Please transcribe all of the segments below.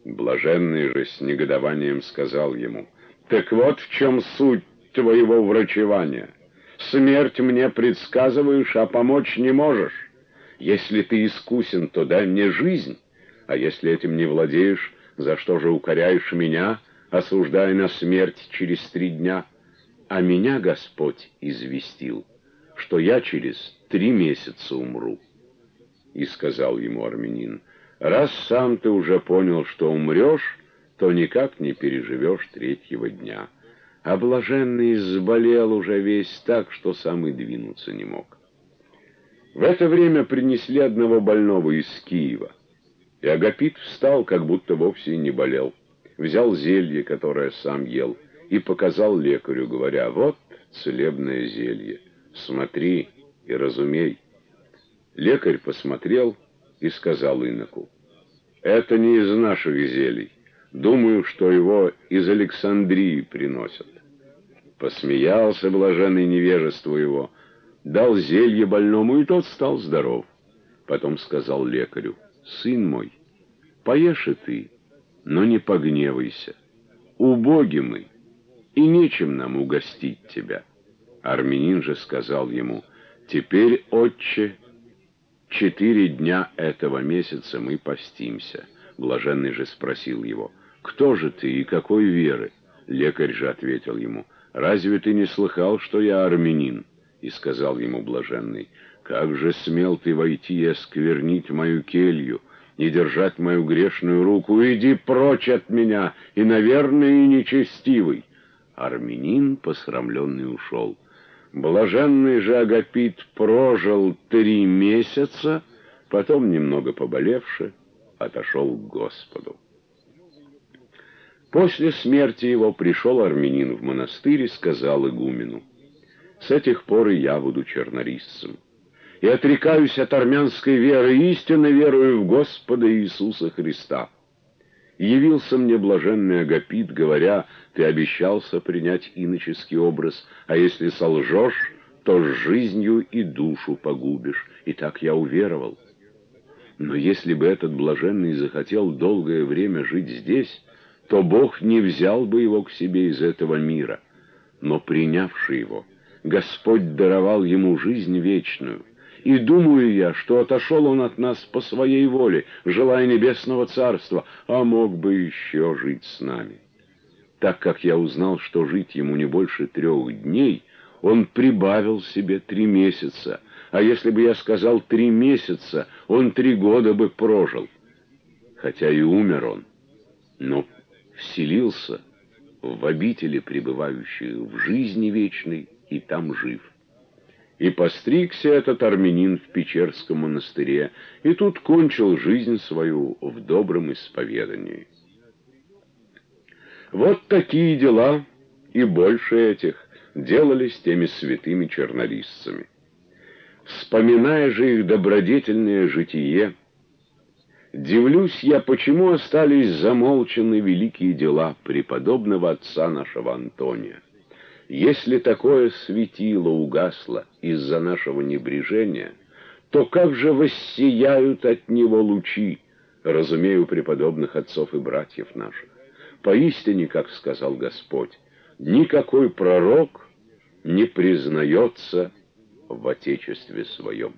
Блаженный же с негодованием сказал ему: «Так вот в чем суть твоего врачевания. Смерть мне предсказываешь, а помочь не можешь. Если ты искусен, то дай мне жизнь, а если этим не владеешь, за что же укоряешь меня, осуждая на смерть через 3 дня? А меня Господь известил, что я через 3 месяца умру». И сказал ему армянин: «Раз сам ты уже понял, что умрешь, то никак не переживешь 3-го дня». А блаженный заболел уже весь так, что сам и двинуться не мог. В это время принесли одного больного из Киева, и Агапит встал, как будто вовсе не болел, взял зелье, которое сам ел, и показал лекарю, говоря: «Вот целебное зелье, смотри и разумей». Лекарь посмотрел и сказал иноку: «Это не из наших зелий. Думаю, что его из Александрии приносят». Посмеялся блаженный невежеству его, дал зелье больному, и тот стал здоров. Потом сказал лекарю: «Сын мой, поешь и ты, но не погневайся. Убоги мы, и нечем нам угостить тебя». Армянин же сказал ему: «Теперь, отче, 4 дня этого месяца мы постимся». Блаженный же спросил его: «Кто же ты и какой веры?» Лекарь же ответил ему: «Разве ты не слыхал, что я армянин?» И сказал ему блаженный: «Как же смел ты войти и осквернить мою келью, и держать мою грешную руку? Иди прочь от меня, и, наверное, и нечестивый». Армянин, посрамленный, ушел. Блаженный же Агапит прожил 3 месяца, потом, немного поболевши, отошел к Господу. После смерти его пришел армянин в монастырь и сказал игумену: «С этих пор и я буду чернорисцем, и отрекаюсь от армянской веры, истинно верую в Господа Иисуса Христа». Явился мне блаженный Агапит, говоря: «Ты обещался принять иноческий образ, а если солжешь, то с жизнью и душу погубишь». И так я уверовал. Но если бы этот блаженный захотел долгое время жить здесь, то Бог не взял бы его к себе из этого мира. Но принявший его, Господь даровал ему жизнь вечную. И думаю я, что отошел он от нас по своей воле, желая небесного царства, а мог бы еще жить с нами. Так как я узнал, что жить ему не больше 3 дней, он прибавил себе 3 месяца, а если бы я сказал 3 месяца, он 3 года бы прожил. Хотя и умер он, но вселился в обители пребывающих в жизни вечной, и там жив. И постригся этот армянин в Печерском монастыре, и тут кончил жизнь свою в добром исповедании. Вот такие дела, и больше этих, делались теми святыми чернорисцами. Вспоминая же их добродетельное житие, дивлюсь я, почему остались замолчаны великие дела преподобного отца нашего Антония. Если такое светило угасло из-за нашего небрежения, то как же воссияют от него лучи, разумею, преподобных отцов и братьев наших. Поистине, как сказал Господь, никакой пророк не признается в Отечестве своем.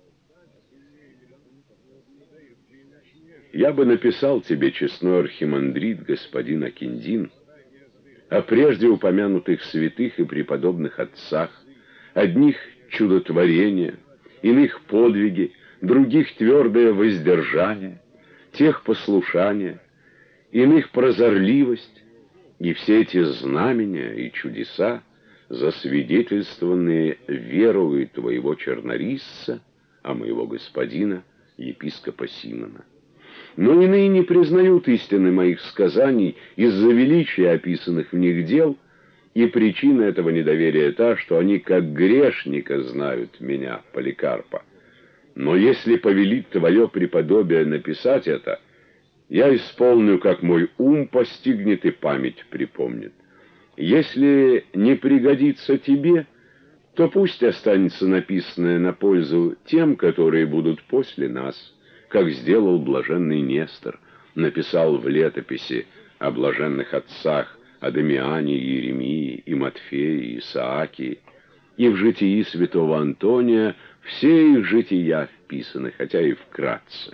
Я бы написал тебе, честной архимандрит господин Акиндин, о прежде упомянутых святых и преподобных отцах, одних чудотворения, иных подвиги, других твердое воздержание, тех послушание, иных прозорливость, и все эти знамения и чудеса, засвидетельствованные верою твоего чернорисца, а моего господина, епископа Симона. Но иные не признают истины моих сказаний из-за величия описанных в них дел, и причина этого недоверия та, что они как грешника знают меня, Поликарпа. Но если повелит твое преподобие написать это, я исполню, как мой ум постигнет и память припомнит. Если не пригодится тебе, то пусть останется написанное на пользу тем, которые будут после нас, как сделал блаженный Нестор. написал в летописи о блаженных отцах, о Дамиане, Иеремии, и Матфее, и Исааке, и в житии святого Антония все их жития вписаны, хотя и вкратце.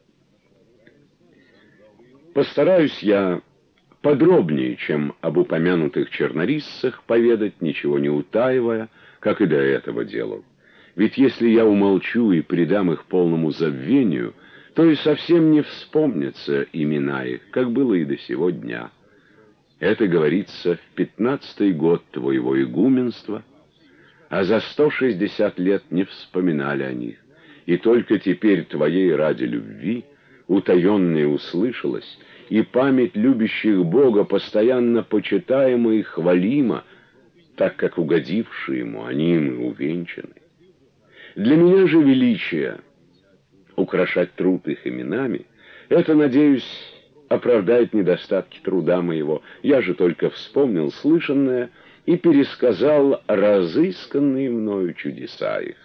Постараюсь я подробнее, чем об упомянутых чернориссах, поведать, ничего не утаивая, как и до этого делал. Ведь если я умолчу и предам их полному забвению, то и совсем не вспомнятся имена их, как было и до сего дня. Это говорится в 15-й год твоего игуменства, а за 160 лет не вспоминали о них, и только теперь твоей ради любви утаенное услышалось, и память любящих Бога постоянно почитаема и хвалима, так как угодившие ему, они им и увенчаны. Для меня же величие украшать труд их именами, это, надеюсь, оправдает недостатки труда моего. Я же только вспомнил слышанное и пересказал разысканные мною чудеса их.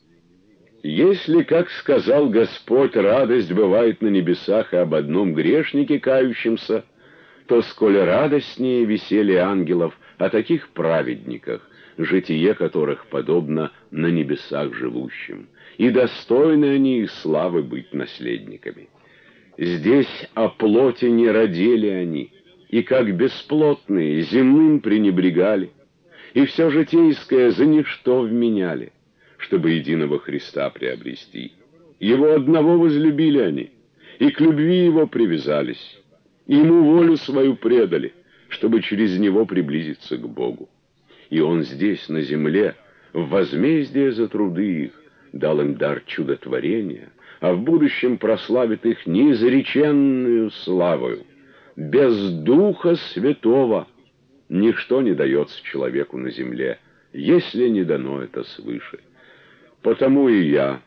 Если, как сказал Господь, радость бывает на небесах и об одном грешнике кающемся, то сколь радостнее веселье ангелов о таких праведниках, житие которых подобно на небесах живущим, и достойны они их славы быть наследниками. Здесь о плоти не родили они, и как бесплотные земным пренебрегали, и все житейское за ничто вменяли, чтобы единого Христа приобрести. Его одного возлюбили они, и к любви его привязались, и ему волю свою предали, чтобы через него приблизиться к Богу. И он здесь, на земле, в возмездие за труды их, дал им дар чудотворения, а в будущем прославит их неизреченную славою. Без Духа Святого ничто не дается человеку на земле, если не дано это свыше. Потому и я,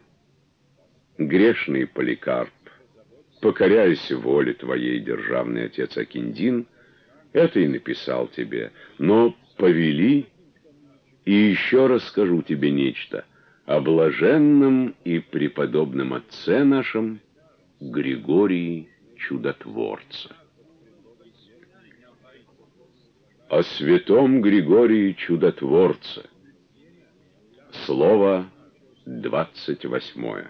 грешный Поликарп, покоряясь воле твоей, державный отец Акиндин, это и написал тебе, но повели, и еще расскажу тебе нечто о блаженном и преподобном отце нашем Григории Чудотворце. О святом Григории Чудотворце. Слово 28.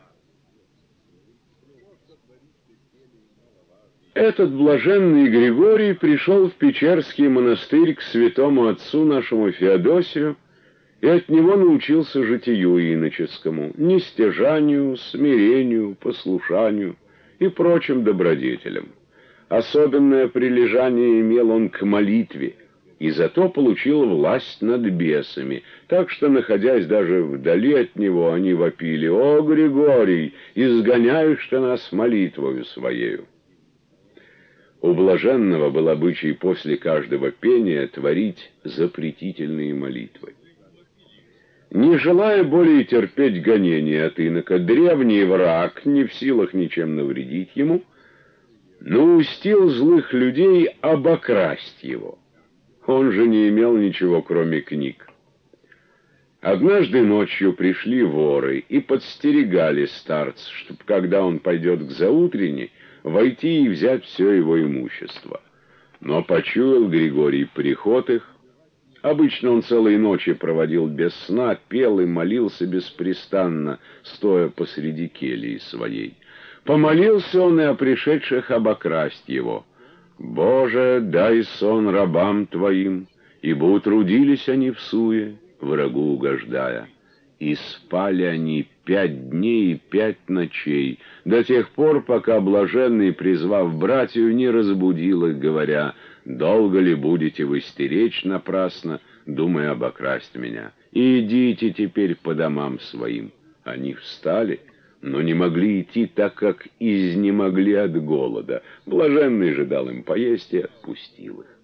Этот блаженный Григорий пришел в Печерский монастырь к святому отцу нашему Феодосию и от него научился житию иноческому, нестяжанию, смирению, послушанию и прочим добродетелям. Особенное прилежание имел он к молитве, и зато получил власть над бесами, так что, находясь даже вдали от него, они вопили: «О, Григорий, изгоняешь ты нас молитвою своею!» У блаженного был обычай после каждого пения творить запретительные молитвы. Не желая более терпеть гонения от инока, древний враг, не в силах ничем навредить ему, наустил злых людей обокрасть его. Он же не имел ничего, кроме книг. Однажды ночью пришли воры и подстерегали старца, чтобы, когда он пойдет к заутренне, войти и взять все его имущество. Но почуял Григорий приход их. Обычно он целые ночи проводил без сна, пел и молился беспрестанно, стоя посреди кельи своей. Помолился он и о пришедших обокрасть его. «Боже, дай сон рабам твоим, ибо утрудились они в суе, врагу угождая». И спали они 5 дней и 5 ночей, до тех пор, пока блаженный, призвав братью, не разбудил их, говоря: «Долго ли будете вы стеречь напрасно, думая обокрасть меня? Идите теперь по домам своим». Они встали, но не могли идти, так как изнемогли от голода. Блаженный же дал им поесть и отпустил их.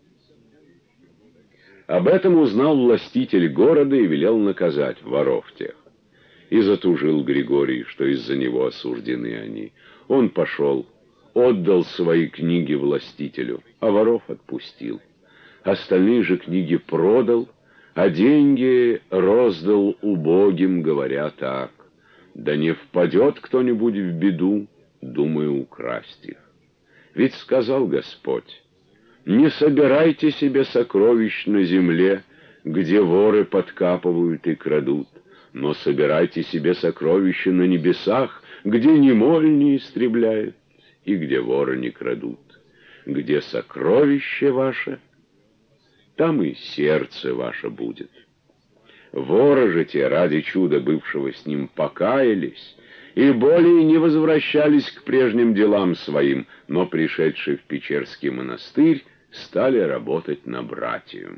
Об этом узнал властитель города и велел наказать воров тех. И затужил Григорий, что из-за него осуждены они. Он пошел, отдал свои книги властителю, а воров отпустил. Остальные же книги продал, а деньги роздал убогим, говоря так: «Да не впадет кто-нибудь в беду, думаю украсть их». Ведь сказал Господь: «Не собирайте себе сокровищ на земле, где воры подкапывают и крадут, но собирайте себе сокровища на небесах, где ни моль не истребляет и где воры не крадут. Где сокровище ваше, там и сердце ваше будет». Воры же те, ради чуда бывшего с ним, покаялись и более не возвращались к прежним делам своим, но, пришедшие в Печерский монастырь, стали работать на братью.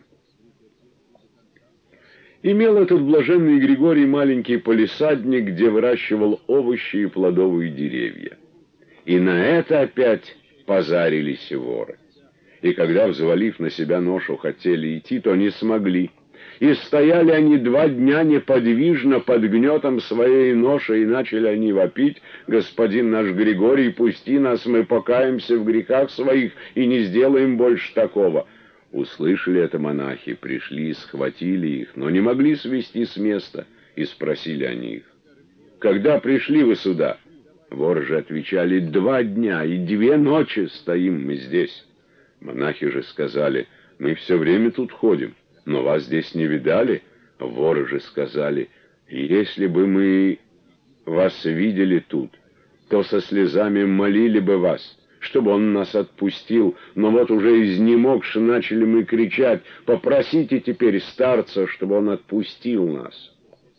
Имел этот блаженный Григорий маленький палисадник, где выращивал овощи и плодовые деревья. И на это опять позарились воры. И когда, взвалив на себя ношу, хотели идти, то не смогли. И стояли они 2 дня неподвижно под гнетом своей ноши, и начали они вопить: «Господин наш Григорий, пусти нас, мы покаемся в грехах своих и не сделаем больше такого». Услышали это монахи, пришли, схватили их, но не могли свести с места, и спросили они их: «Когда пришли вы сюда?» Воры же отвечали: 2 дня и 2 ночи стоим мы здесь. Монахи же сказали: «Мы все время тут ходим, но вас здесь не видали». Воры же сказали: «Если бы мы вас видели тут, то со слезами молили бы вас, чтобы он нас отпустил, но вот уже изнемогши начали мы кричать: попросите теперь старца, чтобы он отпустил нас».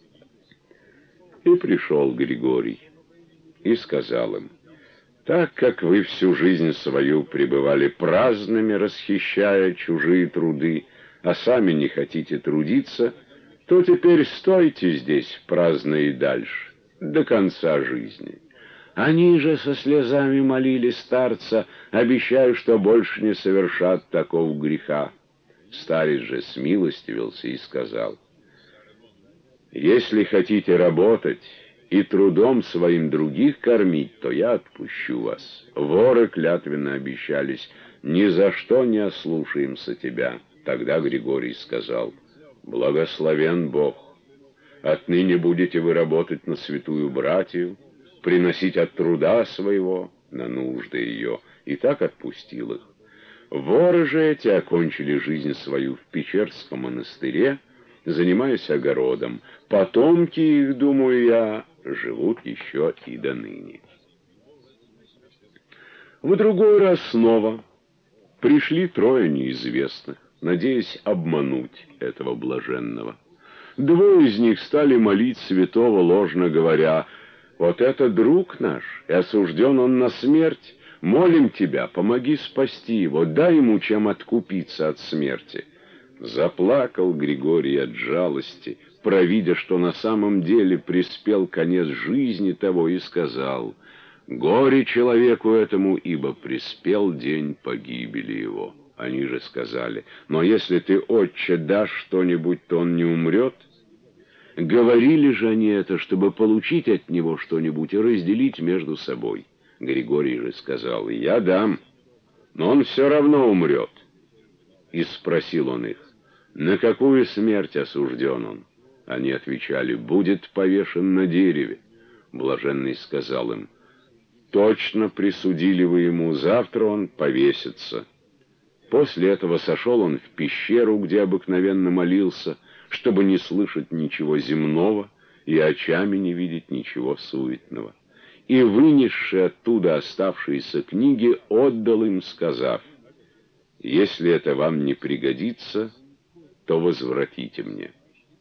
И пришел Григорий и сказал им: «Так как вы всю жизнь свою пребывали праздными, расхищая чужие труды, а сами не хотите трудиться, то теперь стойте здесь праздно и дальше, до конца жизни». Они же со слезами молили старца, обещая, что больше не совершат такого греха. Старец же смилостивился и сказал: «Если хотите работать и трудом своим других кормить, то я отпущу вас». Воры клятвенно обещались: «Ни за что не ослушаемся тебя». Тогда Григорий сказал: «Благословен Бог! Отныне будете вы работать на святую братью, приносить от труда своего на нужды ее». И так отпустил их. Воры же эти окончили жизнь свою в Печерском монастыре, занимаясь огородом. Потомки их, думаю я, живут еще и до ныне. В другой раз снова пришли 3 неизвестных, надеясь обмануть этого блаженного. 2 из них стали молить святого, ложно говоря: «Вот это друг наш, и осужден он на смерть. Молим тебя, помоги спасти его, дай ему чем откупиться от смерти». Заплакал Григорий от жалости, провидя, что на самом деле приспел конец жизни того, и сказал: «Горе человеку этому, ибо приспел день погибели его». Они же сказали: «Но если ты, отче, дашь что-нибудь, то он не умрет». Говорили же они это, чтобы получить от него что-нибудь и разделить между собой. Григорий же сказал: «Я дам, но он все равно умрет». И спросил он их: «На какую смерть осужден он?» Они отвечали: «Будет повешен на дереве». Блаженный сказал им: «Точно присудили вы ему, завтра он повесится». После этого сошел он в пещеру, где обыкновенно молился, чтобы не слышать ничего земного и очами не видеть ничего суетного. И, вынесши оттуда оставшиеся книги, отдал им, сказав: «Если это вам не пригодится, то возвратите мне».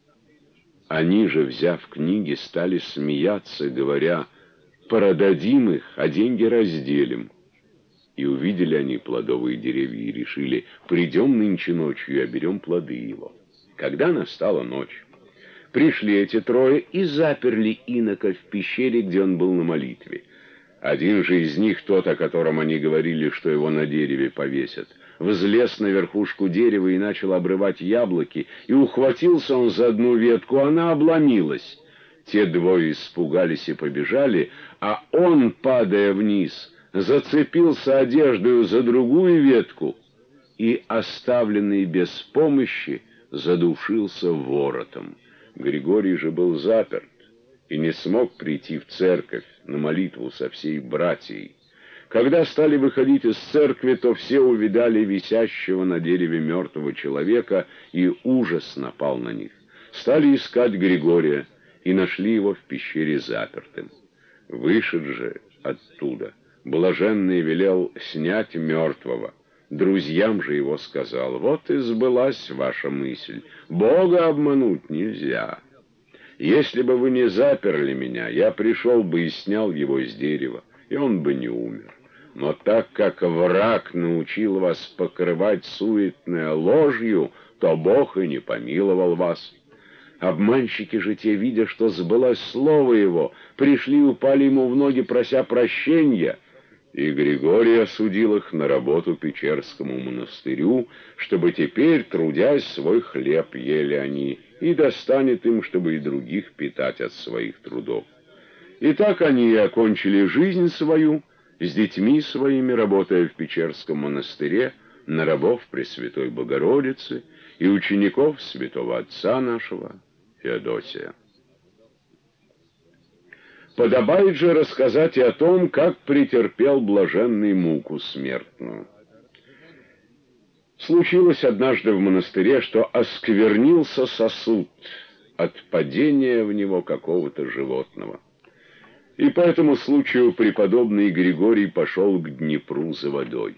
Они же, взяв книги, стали смеяться, говоря: «Продадим их, а деньги разделим». И увидели они плодовые деревья и решили: «Придем нынче ночью и оберем плоды его». Когда настала ночь, пришли эти 3 и заперли инока в пещере, где он был на молитве. Один же из них, тот, о котором они говорили, что его на дереве повесят, взлез на верхушку дерева и начал обрывать яблоки, и ухватился он за одну ветку, она обломилась. Те 2 испугались и побежали, а он, падая вниз, зацепился одеждою за другую ветку и, оставленный без помощи, задушился воротом. Григорий же был заперт и не смог прийти в церковь на молитву со всей братьей. Когда стали выходить из церкви, то все увидали висящего на дереве мертвого человека, и ужас напал на них. Стали искать Григория и нашли его в пещере запертым. Вышед же оттуда, блаженный велел снять мертвого. Друзьям же его сказал: вот и сбылась ваша мысль, Бога обмануть нельзя. Если бы вы не заперли меня, я пришел бы и снял его с дерева, и он бы не умер. Но так как враг научил вас покрывать суетное ложью, то Бог и не помиловал вас. Обманщики же те, видя, что сбылось слово его, пришли и упали ему в ноги, прося прощения. И Григорий осудил их на работу Печерскому монастырю, чтобы теперь, трудясь, свой хлеб ели они, и достанет им, чтобы и других питать от своих трудов. И так они и окончили жизнь свою, с детьми своими, работая в Печерском монастыре, на рабов Пресвятой Богородицы и учеников святого отца нашего Феодосия. Подобает же рассказать и о том, как претерпел блаженный муку смертную. Случилось однажды в монастыре, что осквернился сосуд от падения в него какого-то животного. И по этому случаю преподобный Григорий пошел к Днепру за водой.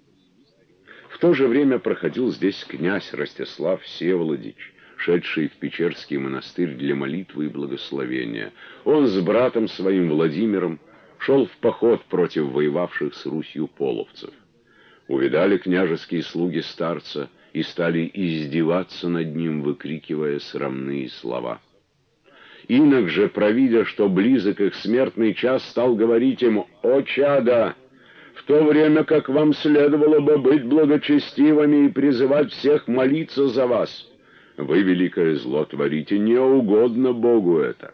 В то же время проходил здесь князь Ростислав Всеволодич, шедший в Печерский монастырь для молитвы и благословения. Он с братом своим Владимиром шел в поход против воевавших с Русью половцев. Увидали княжеские слуги старца и стали издеваться над ним, выкрикивая срамные слова. Инок же, провидя, что близок их смертный час, стал говорить им: «О чада! В то время как вам следовало бы быть благочестивыми и призывать всех молиться за вас, вы великое зло творите, не угодно Богу это.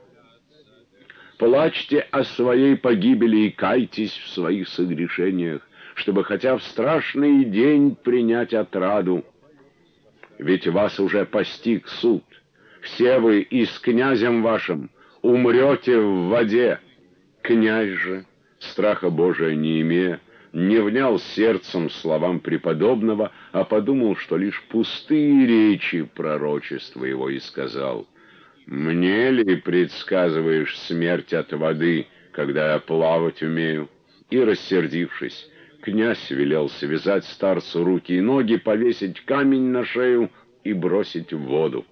Плачьте о своей погибели и кайтесь в своих согрешениях, чтобы хотя в страшный день принять отраду. Ведь вас уже постиг суд. Все вы и с князем вашим умрете в воде». Князь же, страха Божия не имея, не внял сердцем словам преподобного, а подумал, что лишь пустые речи пророчества его, и сказал: «Мне ли предсказываешь смерть от воды, когда я плавать умею?» И, рассердившись, князь велел связать старцу руки и ноги, повесить камень на шею и бросить в воду.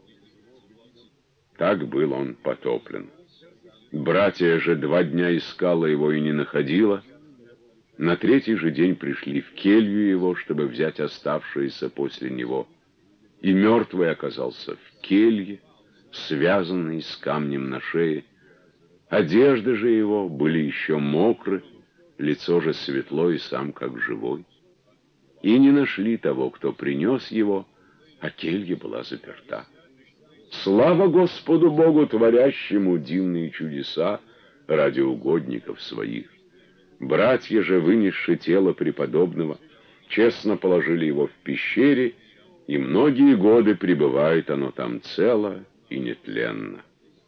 Так был он потоплен. Братья же 2 дня искала его и не находила. На 3-й же день пришли в келью его, чтобы взять оставшиеся после него. И мертвый оказался в келье, связанный с камнем на шее. Одежды же его были еще мокры, лицо же светло и сам как живой. И не нашли того, кто принес его, а келья была заперта. Слава Господу Богу, творящему дивные чудеса ради угодников своих! Братья же, вынесши тело преподобного, честно положили его в пещере, и многие годы пребывает оно там цело и нетленно.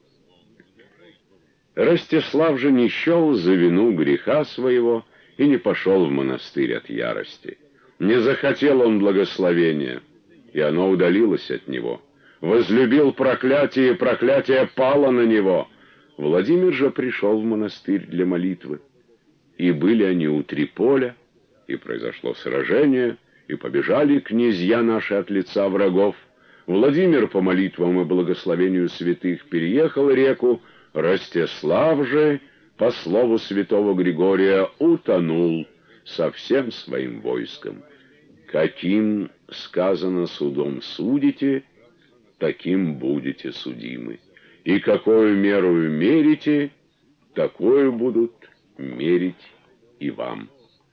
Ростислав же не счел за вину греха своего и не пошел в монастырь от ярости. Не захотел он благословения, и оно удалилось от него. Возлюбил проклятие, и проклятие пало на него. Владимир же пришел в монастырь для молитвы. И были они у Триполя, и произошло сражение, и побежали князья наши от лица врагов. Владимир по молитвам и благословению святых переехал реку, Ростислав же, по слову святого Григория, утонул со всем своим войском. Каким, сказано, судом судите, таким будете судимы. И какую мерою мерите, такую будут мерить и вам.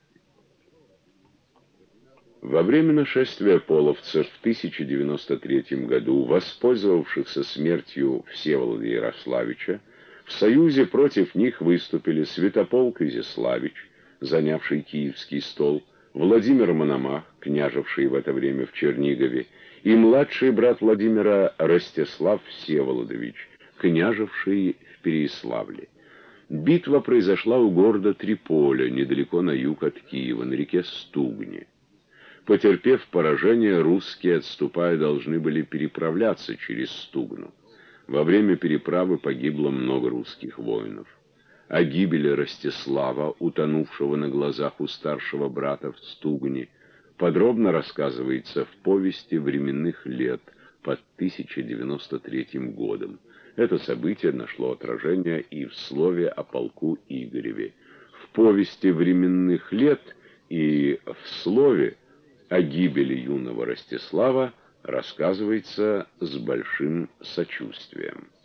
Во время нашествия половцев в 1093 году, воспользовавшихся смертью Всеволода Ярославича, в союзе против них выступили Святополк Изяславич, занявший Киевский стол, Владимир Мономах, княжевший в это время в Чернигове, и младший брат Владимира Ростислав Всеволодович, княжевший в Переяславле. Битва произошла у города Триполя, недалеко на юг от Киева, на реке Стугне. Потерпев поражение, русские, отступая, должны были переправляться через Стугну. Во время переправы погибло много русских воинов. О гибели Ростислава, утонувшего на глазах у старшего брата в Стугне, подробно рассказывается в повести временных лет под 1093 годом. Это событие нашло отражение и в слове о полку Игореве. В повести временных лет и в слове о гибели юного Ростислава рассказывается с большим сочувствием.